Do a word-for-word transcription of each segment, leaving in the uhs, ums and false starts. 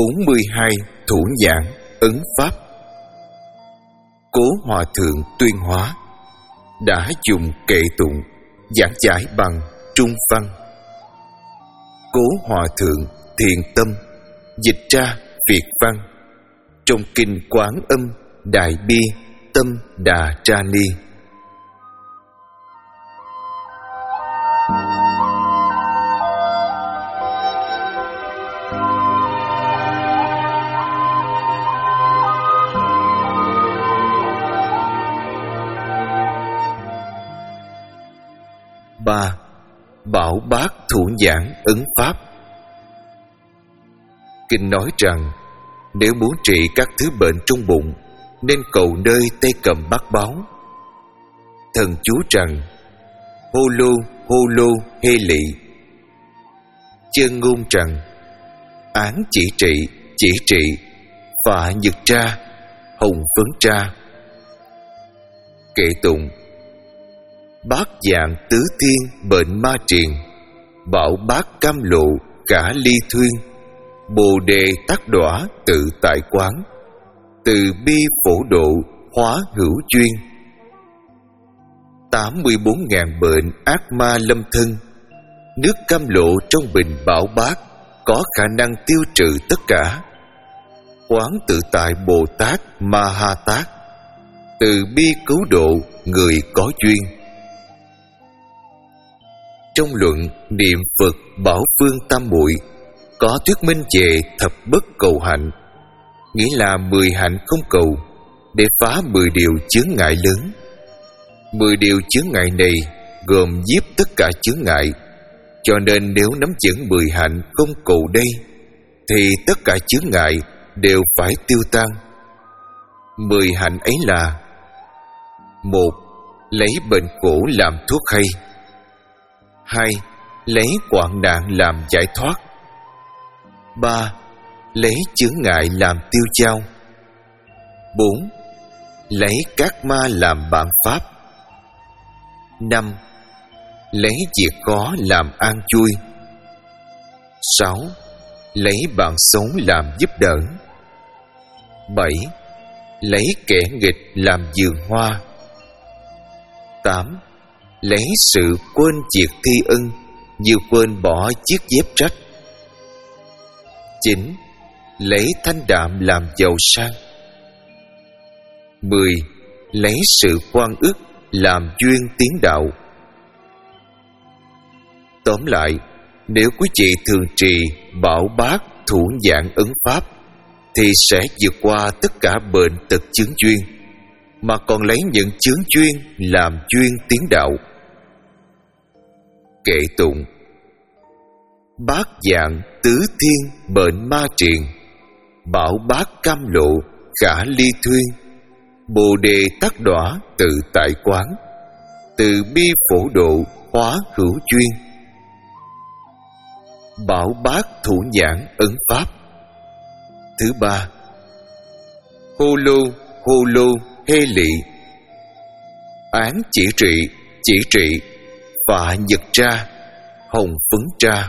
bốn mươi hai thủ nhãn ấn pháp. Cố Hòa Thượng Tuyên Hóa đã dùng kệ tụng giảng giải bằng Trung văn. Cố Hòa Thượng Thiện Tâm dịch ra Việt văn trong kinh Quán Âm Đại Bi Tâm Đà Tra Ni. Ba. Bảo Bát Thủ Nhãn Ấn Pháp. Kinh nói rằng nếu muốn trị các thứ bệnh trong bụng nên cầu nơi tay cầm bát báo. Thần chú rằng hô lô hô lô hê lị. Chân ngôn rằng án chỉ trị chỉ trị phạ nhật tra hồng phấn tra. Kệ tụng bát dạng tứ thiên bệnh ma triền, bảo bát cam lộ cả ly thuyên, bồ đề tác đọa tự tại quán, từ bi phổ độ hóa hữu duyên. Tám mươi bốn ngàn bệnh ác ma lâm thân, nước cam lộ trong bình bảo bát có khả năng tiêu trừ tất cả. Quán tự tại Bồ Tát Ma Ha Tát, từ bi cứu độ người có duyên. Trong luận niệm Phật Bảo Phương Tam Muội có thuyết minh về thập bất cầu hạnh, nghĩa là mười hạnh không cầu để phá mười điều chướng ngại lớn. Mười điều chướng ngại này gồm giết tất cả chướng ngại, cho nên nếu nắm vững mười hạnh không cầu đây thì tất cả chướng ngại đều phải tiêu tan. Mười hạnh ấy là: một. Lấy bệnh khổ làm thuốc hay. Hai. Lấy hoạn nạn làm giải thoát. Ba. Lấy chướng ngại làm tiêu chao. Bốn. Lấy các ma làm bạn pháp. Năm. Lấy việc khó làm an vui. Sáu. Lấy bạn xấu làm giúp đỡ. Bảy. Lấy kẻ nghịch làm vườn hoa. Tám. Lấy sự quên việc thi ân như quên bỏ chiếc dép rách. Chín. Lấy thanh đạm làm giàu sang. Mười. Lấy sự khoan ức làm duyên tiến đạo. Tóm lại, nếu quý vị thường trì Bảo Bát Thủ Nhãn Ấn Pháp thì sẽ vượt qua tất cả bệnh tật chướng duyên, mà còn lấy những chướng duyên làm duyên tiến đạo. Kệ tụng bát dạng tứ thiên bệnh ma triền, bảo bát cam lộ khả ly thuyên, bồ đề tác đọa tự tại quán, từ bi phổ độ hóa hữu duyên. Bảo bát thủ nhãn ấn pháp. Thứ ba. Hô lô hô lô hê lị. Án chỉ trị chỉ trị phạ nhật tra hồng phấn tra.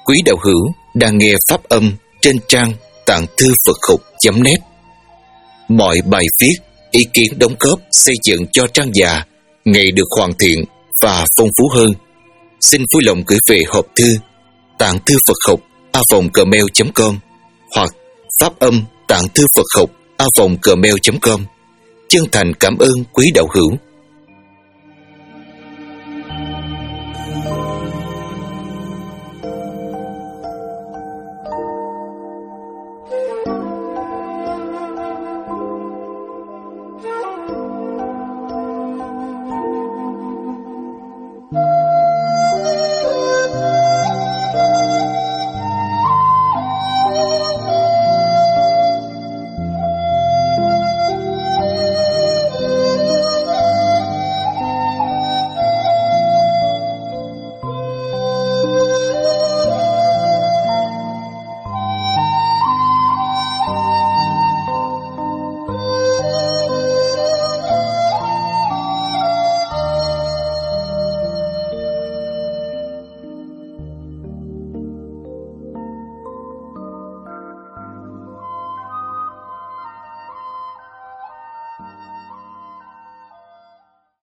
quý đạo hữu đang nghe pháp âm trên trang tạng thư Phật học chấm net. Mọi bài viết, ý kiến đóng góp xây dựng cho trang già ngày được hoàn thiện và phong phú hơn. Xin vui lòng gửi về hộp thư tạng thư Phật học a vòng gmail chấm com hoặc pháp âm tạng thư Phật học a vòng gmail chấm com. Chân thành cảm ơn quý đạo hữu.